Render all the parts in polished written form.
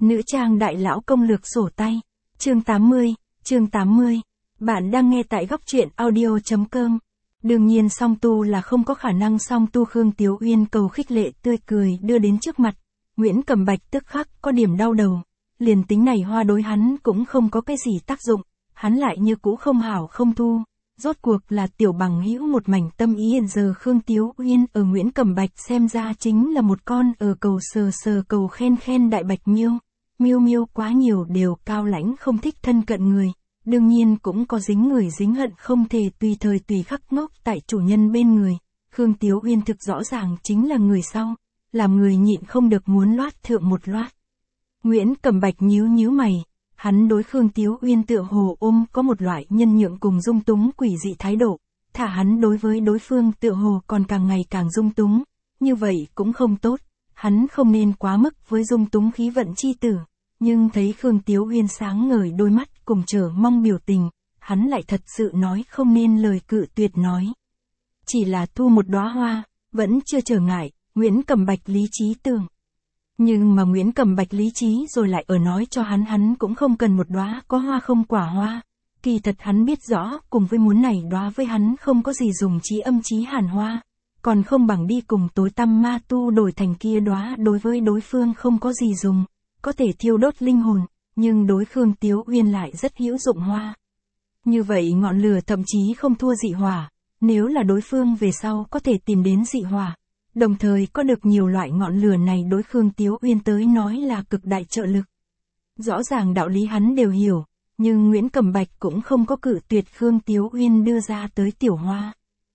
Nữ trang đại lão công lược sổ tay. Chương 80. Bạn đang nghe tại góc truyện audio.com. Đương nhiên Song Tu là không có khả năng. Song Tu Khương Tiếu Uyên cầu khích lệ tươi cười đưa đến trước mặt. Nguyễn Cẩm Bạch tức khắc có điểm đau đầu. Liền tính này hoa đối hắn cũng không có cái gì tác dụng. Hắn lại như cũ không hảo không thu. Rốt cuộc là tiểu bằng hữu một mảnh tâm ý. Hiện giờ Khương Tiếu Uyên ở Nguyễn Cẩm Bạch xem ra chính là một con ở cầu sờ cầu khen đại bạch miêu. Miêu quá nhiều đều cao lãnh không thích thân cận người, đương nhiên cũng có dính người dính hận không thể tùy thời tùy khắc ngốc tại chủ nhân bên người. Khương Tiếu Uyên thực rõ ràng chính là người sau, làm người nhịn không được muốn loát thượng một loát. Nguyễn Cẩm Bạch nhíu mày, hắn đối Khương Tiếu Uyên tựa hồ ôm có một loại nhân nhượng cùng dung túng quỷ dị thái độ, thả hắn đối với đối phương tựa hồ còn càng ngày càng dung túng, như vậy cũng không tốt. Hắn không nên quá mức với dung túng khí vận chi tử, nhưng thấy Khương Tiếu Uyên sáng ngời đôi mắt cùng chờ mong biểu tình, hắn lại thật sự nói không nên lời cự tuyệt nói. Chỉ là thu một đóa hoa, vẫn chưa trở ngại, Nguyễn Cẩm Bạch lý trí tưởng. Nhưng mà Nguyễn Cẩm Bạch lý trí rồi lại ở nói cho hắn cũng không cần một đóa có hoa không quả hoa. Kỳ thật hắn biết rõ cùng với muốn này đóa với hắn không có gì dùng, chí âm chí hàn hoa. Còn không bằng đi cùng tối tăm ma tu đổi thành kia đóa, đối với đối phương không có gì dùng, có thể thiêu đốt linh hồn, nhưng đối Khương Tiếu Uyên lại rất hữu dụng hoa. Như vậy ngọn lửa thậm chí không thua dị hỏa, nếu là đối phương về sau có thể tìm đến dị hỏa, đồng thời có được nhiều loại ngọn lửa này đối Khương Tiếu Uyên tới nói là cực đại trợ lực. Rõ ràng đạo lý hắn đều hiểu, nhưng Nguyễn Cẩm Bạch cũng không có cự tuyệt Khương Tiếu Uyên đưa ra tới tiểu hoa.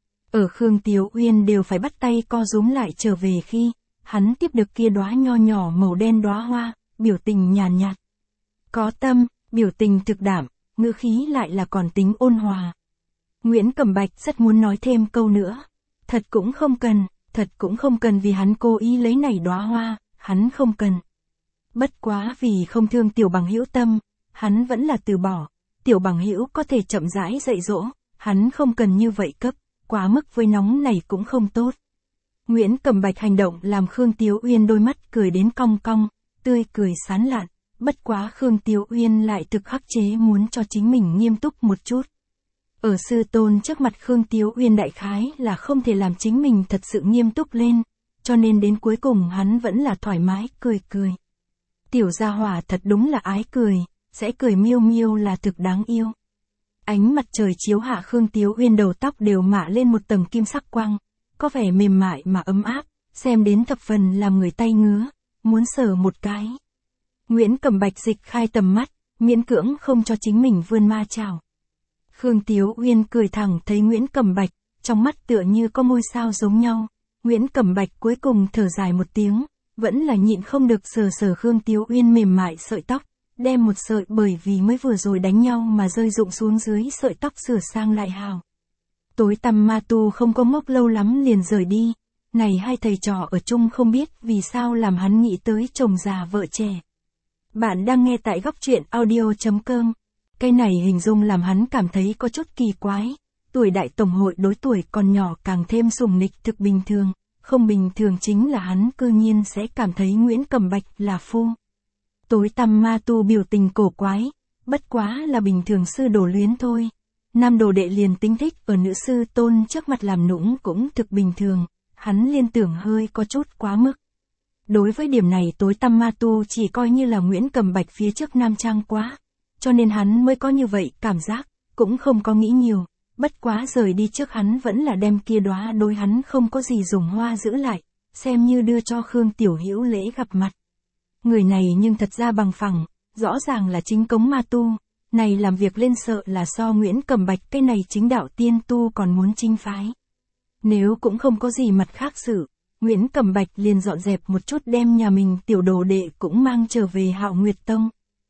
Ở Khương Tiếu Uyên đều phải bắt tay co rúm lại trở về khi hắn tiếp được kia đóa nho nhỏ màu đen đóa hoa, biểu tình nhàn nhạt. Có tâm, biểu tình thực đảm, ngữ khí lại là còn tính ôn hòa. Nguyễn Cẩm Bạch rất muốn nói thêm câu nữa. Thật cũng không cần vì hắn cố ý lấy này đóa hoa, hắn không cần. Bất quá vì không thương tiểu bằng hữu tâm, hắn vẫn là từ bỏ. Tiểu bằng hữu có thể chậm rãi dạy dỗ, hắn không cần như vậy cấp. Quá mức với nóng này cũng không tốt. Nguyễn Cẩm Bạch hành động làm Khương Tiếu Uyên đôi mắt cười đến cong cong, tươi cười sán lạn. Bất quá Khương Tiếu Uyên lại thực khắc chế muốn cho chính mình nghiêm túc một chút. Ở sư tôn trước mặt Khương Tiếu Uyên đại khái là không thể làm chính mình thật sự nghiêm túc lên, cho nên đến cuối cùng hắn vẫn là thoải mái cười. Tiểu gia hỏa thật đúng là ái cười, sẽ cười miêu là thực đáng yêu. Ánh mặt trời chiếu hạ Khương Tiếu Uyên đầu tóc đều mạ lên một tầng kim sắc quang, có vẻ mềm mại mà ấm áp, xem đến thập phần làm người tay ngứa, muốn sờ một cái. Nguyễn Cẩm Bạch dịch khai tầm mắt, miễn cưỡng không cho chính mình vươn ma chảo. Khương Tiếu Uyên cười thẳng thấy Nguyễn Cẩm Bạch, trong mắt tựa như có ngôi sao giống nhau. Nguyễn Cẩm Bạch cuối cùng thở dài một tiếng, vẫn là nhịn không được sờ Khương Tiếu Uyên mềm mại sợi tóc. Đem một sợi bởi vì mới vừa rồi đánh nhau mà rơi rụng xuống dưới sợi tóc sửa sang lại hào. Tối tăm ma tu không có ngốc lâu lắm liền rời đi. Này hai thầy trò ở chung không biết vì sao làm hắn nghĩ tới chồng già vợ trẻ. Bạn đang nghe tại góc truyện audio.com. Cái này hình dung làm hắn cảm thấy có chút kỳ quái. Tuổi đại tổng hội đối tuổi còn nhỏ càng thêm sủng nịch thực bình thường. Không bình thường chính là hắn cư nhiên sẽ cảm thấy Nguyễn Cẩm Bạch là phu. Tối tăm ma tu biểu tình cổ quái, bất quá là bình thường sư đồ luyến thôi. Nam đồ đệ liền tính thích ở nữ sư tôn trước mặt làm nũng cũng thực bình thường, hắn liên tưởng hơi có chút quá mức. Đối với điểm này tối tăm ma tu chỉ coi như là Nguyễn Cẩm Bạch phía trước nam trang quá, cho nên hắn mới có như vậy cảm giác, cũng không có nghĩ nhiều, bất quá rời đi trước hắn vẫn là đem kia đóa đối hắn không có gì dùng hoa giữ lại, xem như đưa cho Khương Tiểu Hữu lễ gặp mặt. Người này nhưng thật ra bằng phẳng, rõ ràng là chính cống ma tu, này làm việc lên sợ là so Nguyễn Cẩm Bạch cái này chính đạo tiên tu còn muốn chinh phái. Nếu cũng không có gì mặt khác sự, Nguyễn Cẩm Bạch liền dọn dẹp một chút đem nhà mình tiểu đồ đệ cũng mang trở về Hạo Nguyệt Tông.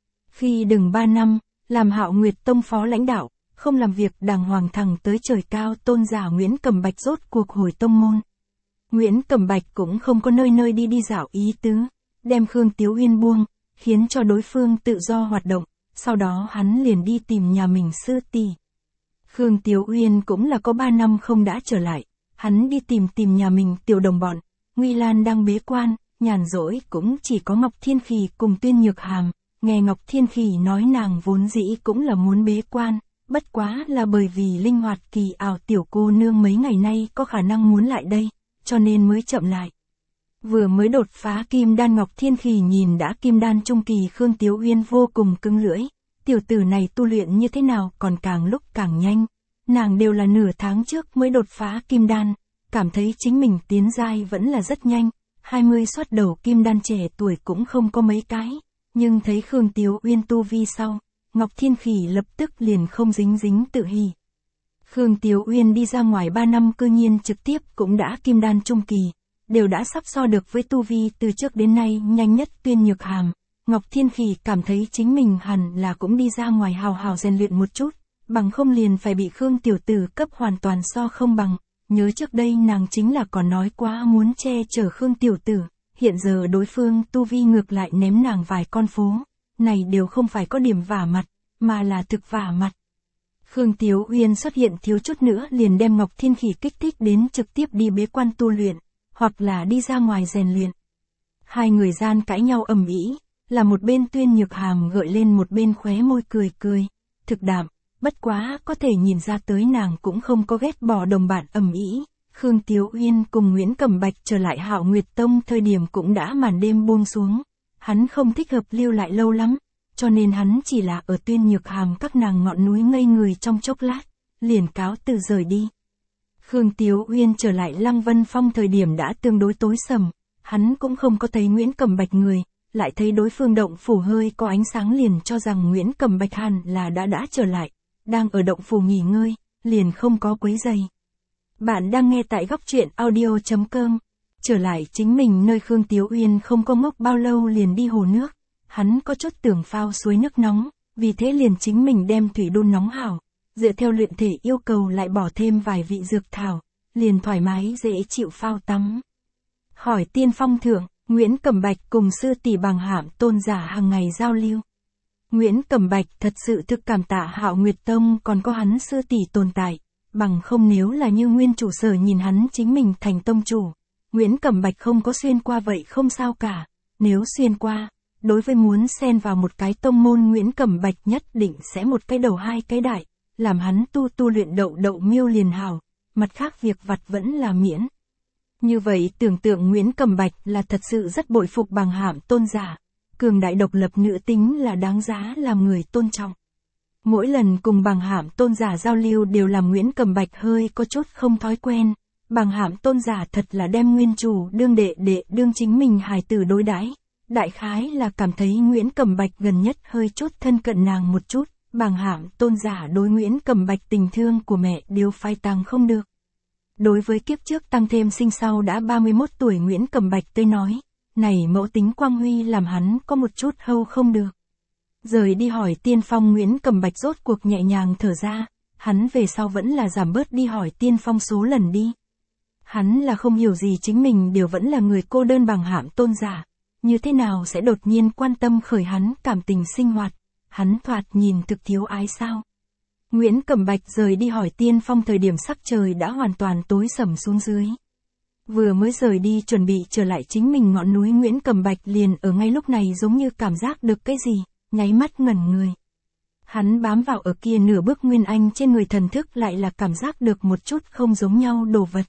Khi đừng 3 năm, làm Hạo Nguyệt Tông phó lãnh đạo, không làm việc đàng hoàng thẳng tới trời cao tôn giả Nguyễn Cẩm Bạch rốt cuộc hồi tông môn. Nguyễn Cẩm Bạch cũng không có nơi đi dạo ý tứ. Đem Khương Tiếu Uyên buông, khiến cho đối phương tự do hoạt động, sau đó hắn liền đi tìm nhà mình sư tỷ. Khương Tiếu Uyên cũng là có 3 năm không đã trở lại, hắn đi tìm nhà mình tiểu đồng bọn, Nguy Lan đang bế quan, nhàn rỗi cũng chỉ có Ngọc Thiên Kỳ cùng Tuyên Nhược Hàm, nghe Ngọc Thiên Kỳ nói nàng vốn dĩ cũng là muốn bế quan, bất quá là bởi vì linh hoạt kỳ ảo tiểu cô nương mấy ngày nay có khả năng muốn lại đây, cho nên mới chậm lại. Vừa mới đột phá kim đan Ngọc Thiên Kỳ nhìn đã kim đan trung kỳ Khương Tiếu Uyên vô cùng cứng lưỡi, tiểu tử này tu luyện như thế nào còn càng lúc càng nhanh, nàng đều là nửa tháng trước mới đột phá kim đan, cảm thấy chính mình tiến giai vẫn là rất nhanh, 20 xuất đầu kim đan trẻ tuổi cũng không có mấy cái, nhưng thấy Khương Tiếu Uyên tu vi sau, Ngọc Thiên Kỳ lập tức liền không dính tự hỉ. Khương Tiếu Uyên đi ra ngoài 3 năm cư nhiên trực tiếp cũng đã kim đan trung kỳ, đều đã sắp so được với tu vi từ trước đến nay nhanh nhất Tuyên Nhược Hàm. Ngọc Thiên Kỳ cảm thấy chính mình hẳn là cũng đi ra ngoài hào hào rèn luyện một chút, bằng không liền phải bị Khương tiểu tử cấp hoàn toàn so không bằng. Nhớ trước đây nàng chính là còn nói quá muốn che chở Khương tiểu tử, hiện giờ đối phương tu vi ngược lại ném nàng vài con phố, này đều không phải có điểm vả mặt, mà là thực vả mặt. Khương Tiếu Uyên xuất hiện thiếu chút nữa liền đem Ngọc Thiên Kỳ kích thích đến trực tiếp đi bế quan tu luyện, hoặc là đi ra ngoài rèn luyện. Hai người gian cãi nhau ầm ĩ, là một bên Tuyên Nhược Hàm gợi lên một bên khóe môi cười, thực đạm, bất quá có thể nhìn ra tới nàng cũng không có ghét bỏ đồng bạn ầm ĩ. Khương Tiếu Uyên cùng Nguyễn Cẩm Bạch trở lại Hạo Nguyệt Tông thời điểm cũng đã màn đêm buông xuống, hắn không thích hợp lưu lại lâu lắm, cho nên hắn chỉ là ở Tuyên Nhược Hàm các nàng ngọn núi ngây người trong chốc lát, liền cáo từ rời đi. Khương Tiếu Uyên trở lại Lăng Vân Phong thời điểm đã tương đối tối sầm, hắn cũng không có thấy Nguyễn Cẩm Bạch người, lại thấy đối phương động phủ hơi có ánh sáng liền cho rằng Nguyễn Cẩm Bạch hẳn là đã trở lại, đang ở động phủ nghỉ ngơi, liền không có quấy giày. Bạn đang nghe tại góc truyện audio.com, trở lại chính mình nơi Khương Tiếu Uyên không có ngốc bao lâu liền đi hồ nước, hắn có chút tưởng phao suối nước nóng, vì thế liền chính mình đem thủy đun nóng hảo, dựa theo luyện thể yêu cầu lại bỏ thêm vài vị dược thảo, liền thoải mái dễ chịu phao tắm. Hỏi Tiên Phong Thượng, Nguyễn Cẩm Bạch cùng sư tỷ Bằng Hạm Tôn giả hàng ngày giao lưu. Nguyễn Cẩm Bạch thật sự thực cảm tạ Hạo Nguyệt Tông còn có hắn sư tỷ tồn tại, bằng không nếu là như nguyên chủ sở nhìn hắn chính mình thành tông chủ, Nguyễn Cẩm Bạch không có xuyên qua vậy không sao cả, nếu xuyên qua, đối với muốn xen vào một cái tông môn Nguyễn Cẩm Bạch nhất định sẽ một cái đầu hai cái đại, làm hắn tu luyện đậu miêu liền hảo, mặt khác việc vặt vẫn là miễn. Như vậy tưởng tượng Nguyễn Cẩm Bạch là thật sự rất bội phục Bằng Hạm Tôn giả, cường đại độc lập nữ tính là đáng giá làm người tôn trọng. Mỗi lần cùng Bằng Hạm Tôn giả giao lưu đều làm Nguyễn Cẩm Bạch hơi có chút không thói quen, Bằng Hạm Tôn giả thật là đem nguyên chủ đương đệ đương chính mình hài tử đối đãi, đại khái là cảm thấy Nguyễn Cẩm Bạch gần nhất hơi chút thân cận nàng một chút, Bằng Hạm Tôn giả đối Nguyễn Cẩm Bạch tình thương của mẹ đều phai tàng không được. Đối với kiếp trước tăng thêm sinh sau đã 31 tuổi Nguyễn Cẩm Bạch tới nói, này mẫu tính quang huy làm hắn có một chút hâu không được. Rời đi hỏi Tiên Phong Nguyễn Cẩm Bạch rốt cuộc nhẹ nhàng thở ra, hắn về sau vẫn là giảm bớt đi hỏi Tiên Phong số lần đi. Hắn là không hiểu gì chính mình đều vẫn là người cô đơn Bằng Hạm Tôn giả, như thế nào sẽ đột nhiên quan tâm khởi hắn cảm tình sinh hoạt, hắn thoạt nhìn thực thiếu ái sao. Nguyễn Cẩm Bạch rời đi hỏi Tiên Phong thời điểm sắc trời đã hoàn toàn tối sầm xuống dưới. Vừa mới rời đi chuẩn bị trở lại chính mình ngọn núi Nguyễn Cẩm Bạch liền ở ngay lúc này giống như cảm giác được cái gì, nháy mắt ngẩn người. Hắn bám vào ở kia nửa bước Nguyên Anh trên người thần thức lại là cảm giác được một chút không giống nhau đồ vật.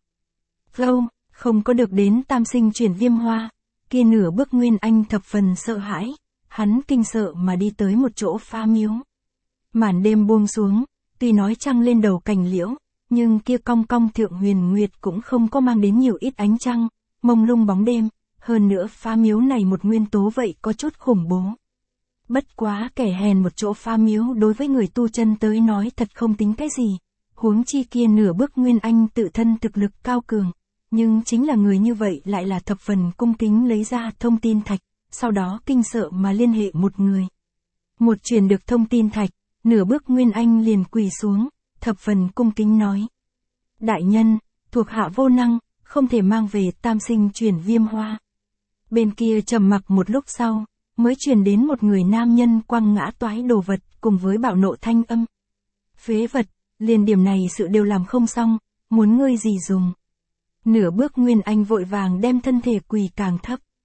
Không có được đến tam sinh chuyển viêm hoa, kia nửa bước Nguyên Anh thập phần sợ hãi, hắn kinh sợ mà đi tới một chỗ pha miếu. Màn đêm buông xuống, tuy nói trăng lên đầu cành liễu, nhưng kia cong cong thượng huyền nguyệt cũng không có mang đến nhiều ít ánh trăng, mông lung bóng đêm, hơn nữa pha miếu này một nguyên tố vậy có chút khủng bố. Bất quá kẻ hèn một chỗ pha miếu đối với người tu chân tới nói thật không tính cái gì, huống chi kia nửa bước Nguyên Anh tự thân thực lực cao cường, nhưng chính là người như vậy lại là thập phần cung kính lấy ra thông tin thạch, sau đó kinh sợ mà liên hệ một người. Một truyền được thông tin thạch, nửa bước Nguyên Anh liền quỳ xuống, thập phần cung kính nói. Đại nhân, thuộc hạ vô năng, không thể mang về tam sinh chuyển viêm hoa. Bên kia trầm mặc một lúc sau, mới truyền đến một người nam nhân quăng ngã toái đồ vật cùng với bạo nộ thanh âm. Phế vật, liền điểm này sự đều làm không xong, muốn ngươi gì dùng. Nửa bước Nguyên Anh vội vàng đem thân thể quỳ càng thấp.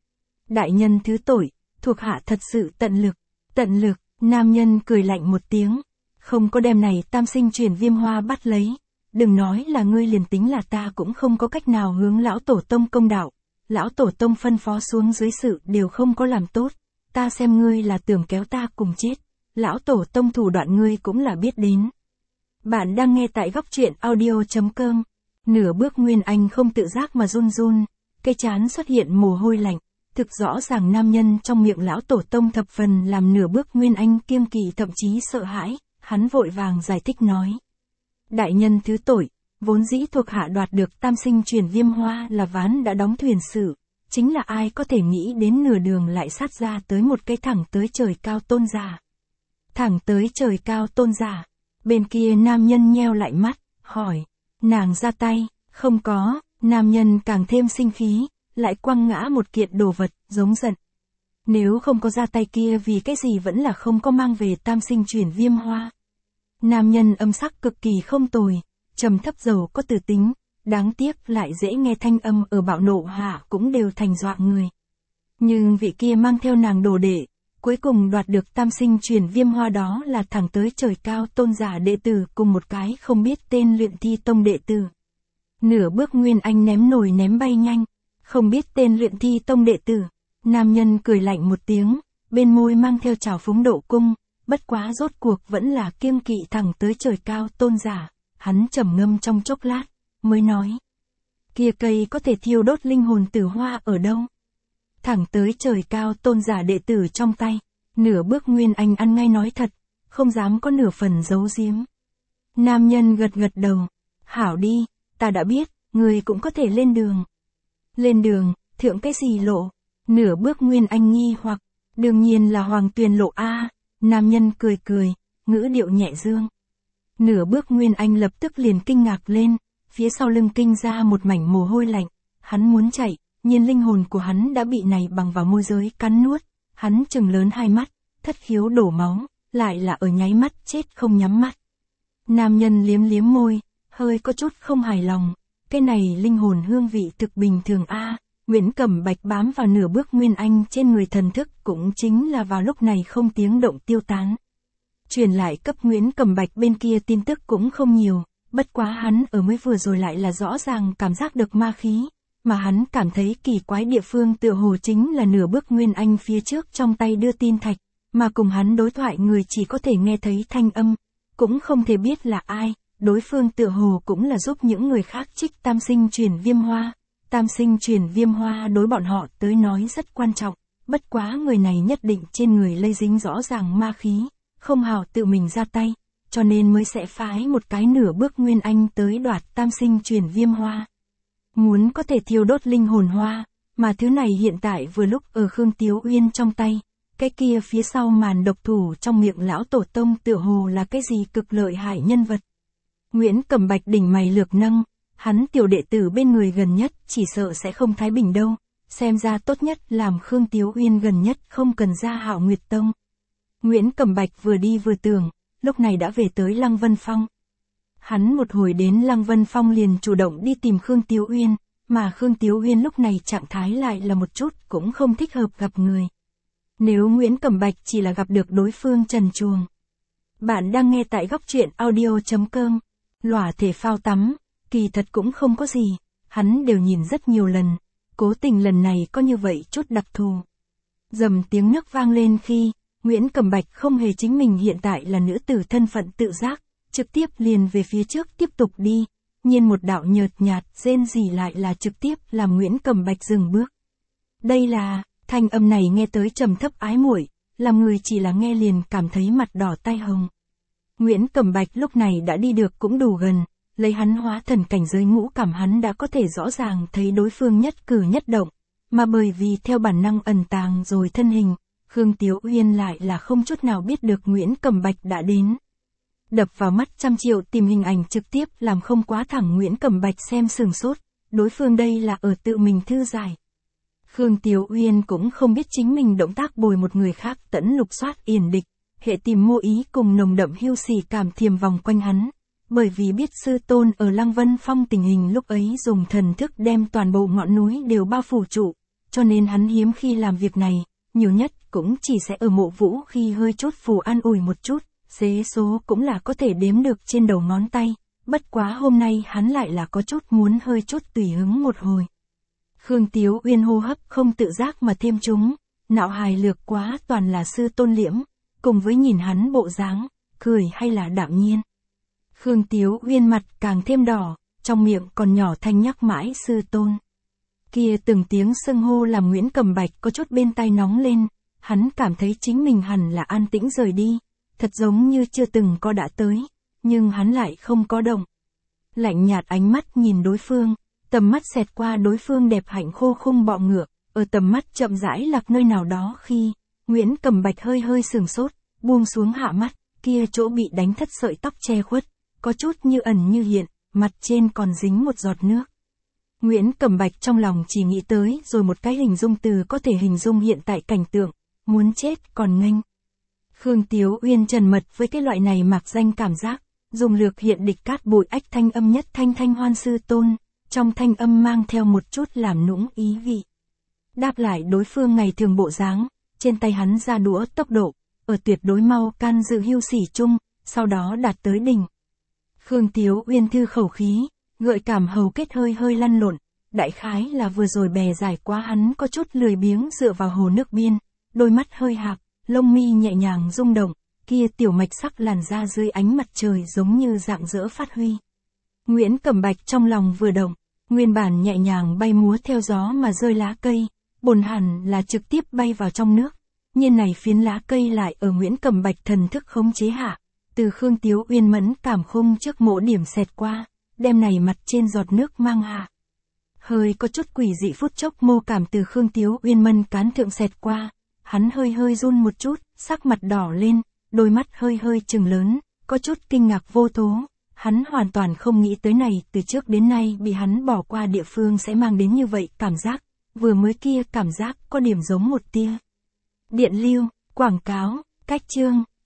Đại nhân thứ tội, thuộc hạ thật sự tận lực. Tận lực, nam nhân cười lạnh một tiếng. Không có đem này tam sinh chuyển viêm hoa bắt lấy. Đừng nói là ngươi, liền tính là ta cũng không có cách nào hướng lão tổ tông công đạo. Lão tổ tông phân phó xuống dưới sự đều không có làm tốt. Ta xem ngươi là tưởng kéo ta cùng chết. Lão tổ tông thủ đoạn ngươi cũng là biết đến. Bạn đang nghe tại góc truyện audio.com. Nửa bước Nguyên Anh không tự giác mà run run. Cái trán xuất hiện mồ hôi lạnh. Thực rõ ràng nam nhân trong miệng lão tổ tông thập phần làm nửa bước Nguyên Anh kiêng kỵ, thậm chí sợ hãi. Hắn vội vàng giải thích nói. Đại nhân thứ tội, vốn dĩ thuộc hạ đoạt được tam sinh chuyển viêm hoa là ván đã đóng thuyền sự. Chính là ai có thể nghĩ đến nửa đường lại sát ra tới một cái thẳng tới trời cao tôn giả. Thẳng tới trời cao tôn giả. Bên kia nam nhân nheo lại mắt, hỏi. Nàng ra tay, không có, nam nhân càng thêm sinh khí, lại quăng ngã một kiện đồ vật, giống giận. Nếu không có ra tay kia vì cái gì vẫn là không có mang về tam sinh chuyển viêm hoa. Nam nhân âm sắc cực kỳ không tồi, trầm thấp giàu có từ tính, đáng tiếc lại dễ nghe thanh âm ở bạo nộ hạ cũng đều thành dọa người. Nhưng vị kia mang theo nàng đồ đệ, cuối cùng đoạt được tam sinh chuyển viêm hoa đó là thẳng tới trời cao tôn giả đệ tử cùng một cái không biết tên luyện thi tông đệ tử. Nửa bước Nguyên Anh ném nổi ném bay nhanh, không biết tên luyện thi tông đệ tử. Nam nhân cười lạnh một tiếng, bên môi mang theo trào phúng độ cung, bất quá rốt cuộc vẫn là kiêng kỵ thẳng tới trời cao tôn giả. Hắn trầm ngâm trong chốc lát, mới nói. Kia cây có thể thiêu đốt linh hồn tử hoa ở đâu? Thẳng tới trời cao tôn giả đệ tử trong tay, nửa bước Nguyên Anh ăn ngay nói thật, không dám có nửa phần giấu giếm. Nam nhân gật gật đầu, hảo đi, ta đã biết, người cũng có thể lên đường. Lên đường, thượng cái gì lộ? Nửa bước Nguyên Anh nghi hoặc, đương nhiên là Hoàng Tuyền lộ a. Nam nhân cười cười, ngữ điệu nhẹ dương. Nửa bước Nguyên Anh lập tức liền kinh ngạc lên, phía sau lưng kinh ra một mảnh mồ hôi lạnh, hắn muốn chạy, nhưng linh hồn của hắn đã bị này bằng vào môi giới cắn nuốt, hắn trừng lớn hai mắt, thất khiếu đổ máu, lại là ở nháy mắt chết không nhắm mắt. Nam nhân liếm liếm môi, hơi có chút không hài lòng, cái này linh hồn hương vị thực bình thường a. Nguyễn Cẩm Bạch bám vào nửa bước Nguyên Anh trên người thần thức cũng chính là vào lúc này không tiếng động tiêu tán. Truyền lại cấp Nguyễn Cẩm Bạch bên kia tin tức cũng không nhiều, bất quá hắn ở mới vừa rồi lại là rõ ràng cảm giác được ma khí, mà hắn cảm thấy kỳ quái địa phương tựa hồ chính là nửa bước Nguyên Anh phía trước trong tay đưa tin thạch, mà cùng hắn đối thoại người chỉ có thể nghe thấy thanh âm, cũng không thể biết là ai, đối phương tựa hồ cũng là giúp những người khác trích tam sinh chuyển viêm hoa. Tam sinh chuyển viêm hoa đối bọn họ tới nói rất quan trọng, bất quá người này nhất định trên người lây dính rõ ràng ma khí, không hào tự mình ra tay, cho nên mới sẽ phái một cái nửa bước Nguyên Anh tới đoạt tam sinh chuyển viêm hoa. Muốn có thể thiêu đốt linh hồn hoa, mà thứ này hiện tại vừa lúc ở Khương Tiếu Uyên trong tay, cái kia phía sau màn độc thủ trong miệng lão tổ tông tựa hồ là cái gì cực lợi hại nhân vật. Nguyễn Cẩm Bạch đỉnh mày lược nâng. Hắn tiểu đệ tử bên người gần nhất chỉ sợ sẽ không thái bình đâu, xem ra tốt nhất làm Khương Tiếu Uyên gần nhất không cần ra Hạo Nguyệt Tông. Nguyễn Cẩm Bạch vừa đi vừa tưởng, lúc này đã về tới Lăng Vân Phong. Hắn một hồi đến Lăng Vân Phong liền chủ động đi tìm Khương Tiếu Uyên, mà Khương Tiếu Uyên lúc này trạng thái lại là một chút cũng không thích hợp gặp người. Nếu Nguyễn Cẩm Bạch chỉ là gặp được đối phương trần truồng. Bạn đang nghe tại góc truyện audio.com, lỏa thể phao tắm. Kỳ thật cũng không có gì, hắn đều nhìn rất nhiều lần, cố tình lần này có như vậy chút đặc thù. Dầm tiếng nước vang lên khi, Nguyễn Cẩm Bạch không hề chính mình hiện tại là nữ tử thân phận tự giác, trực tiếp liền về phía trước tiếp tục đi, nhiên một đạo nhợt nhạt rên rỉ lại là trực tiếp làm Nguyễn Cẩm Bạch dừng bước. Đây là, thanh âm này nghe tới trầm thấp ái muội, làm người chỉ là nghe liền cảm thấy mặt đỏ tai hồng. Nguyễn Cẩm Bạch lúc này đã đi được cũng đủ gần. Lấy hắn hóa thần cảnh giới ngũ cảm hắn đã có thể rõ ràng thấy đối phương nhất cử nhất động, mà bởi vì theo bản năng ẩn tàng rồi thân hình, Khương Tiếu Uyên lại là không chút nào biết được Nguyễn Cẩm Bạch đã đến. Đập vào mắt trăm triệu tìm hình ảnh trực tiếp làm không quá thẳng Nguyễn Cẩm Bạch xem sừng sốt, đối phương đây là ở tự mình thư giải. Khương Tiếu Uyên cũng không biết chính mình động tác bồi một người khác tẫn lục soát yển địch, hệ tìm mô ý cùng nồng đậm hiu xỉ cảm thiềm vòng quanh hắn. Bởi vì biết sư tôn ở Lăng Vân Phong tình hình lúc ấy dùng thần thức đem toàn bộ ngọn núi đều bao phủ trụ, cho nên hắn hiếm khi làm việc này, nhiều nhất cũng chỉ sẽ ở Mộ Vũ khi hơi chút phù an ủi một chút, dế số cũng là có thể đếm được trên đầu ngón tay, bất quá hôm nay hắn lại là có chút muốn hơi chút tùy hứng một hồi. Khương Tiếu Uyên hô hấp không tự giác mà thêm chúng, nạo hài lược quá toàn là sư tôn liễm, cùng với nhìn hắn bộ dáng, cười hay là đạm nhiên. Khương Tiếu Uyên mặt càng thêm đỏ, trong miệng còn nhỏ thanh nhắc mãi sư tôn. Kia từng tiếng xưng hô làm Nguyễn Cầm Bạch có chút bên tai nóng lên, hắn cảm thấy chính mình hẳn là an tĩnh rời đi, thật giống như chưa từng có đã tới, nhưng hắn lại không có động. Lạnh nhạt ánh mắt nhìn đối phương, tầm mắt xẹt qua đối phương đẹp hạnh khô khung bọ ngựa, ở tầm mắt chậm rãi lạc nơi nào đó khi, Nguyễn Cầm Bạch hơi hơi sừng sốt, buông xuống hạ mắt, kia chỗ bị đánh thất sợi tóc che khuất, có chút như ẩn như hiện, mặt trên còn dính một giọt nước. Nguyễn Cầm Bạch trong lòng chỉ nghĩ tới rồi một cái hình dung từ có thể hình dung hiện tại cảnh tượng, muốn chết còn nghênh. Khương Tiếu Uyên trần mật với cái loại này mạc danh cảm giác, dùng lược hiện địch cát bụi ách thanh âm nhất thanh thanh hoan sư tôn, trong thanh âm mang theo một chút làm nũng ý vị. Đáp lại đối phương ngày thường bộ dáng, trên tay hắn ra đũa tốc độ, ở tuyệt đối mau can dự hưu sỉ chung, sau đó đạt tới đỉnh. Khương Tiếu Uyên thư khẩu khí, gợi cảm hầu kết hơi hơi lăn lộn, đại khái là vừa rồi bè giải quá hắn có chút lười biếng dựa vào hồ nước biên, đôi mắt hơi hạp, lông mi nhẹ nhàng rung động, kia tiểu mạch sắc làn da dưới ánh mặt trời giống như rạng rỡ phát huy. Nguyễn Cầm Bạch trong lòng vừa động, nguyên bản nhẹ nhàng bay múa theo gió mà rơi lá cây, bổn hẳn là trực tiếp bay vào trong nước, nhiên này phiến lá cây lại ở Nguyễn Cầm Bạch thần thức khống chế hạ, từ Khương Tiếu Uyên mẫn cảm khung trước mỗ điểm xẹt qua, đem này mặt trên giọt nước mang hạ. Hơi có chút quỷ dị phút chốc mô cảm từ Khương Tiếu Uyên mân cán thượng xẹt qua, hắn hơi hơi run một chút, sắc mặt đỏ lên, đôi mắt hơi hơi trừng lớn, có chút kinh ngạc vô thố, hắn hoàn toàn không nghĩ tới này từ trước đến nay bị hắn bỏ qua địa phương sẽ mang đến như vậy cảm giác, vừa mới kia cảm giác có điểm giống một tia. Điện lưu, quảng cáo, cách chương.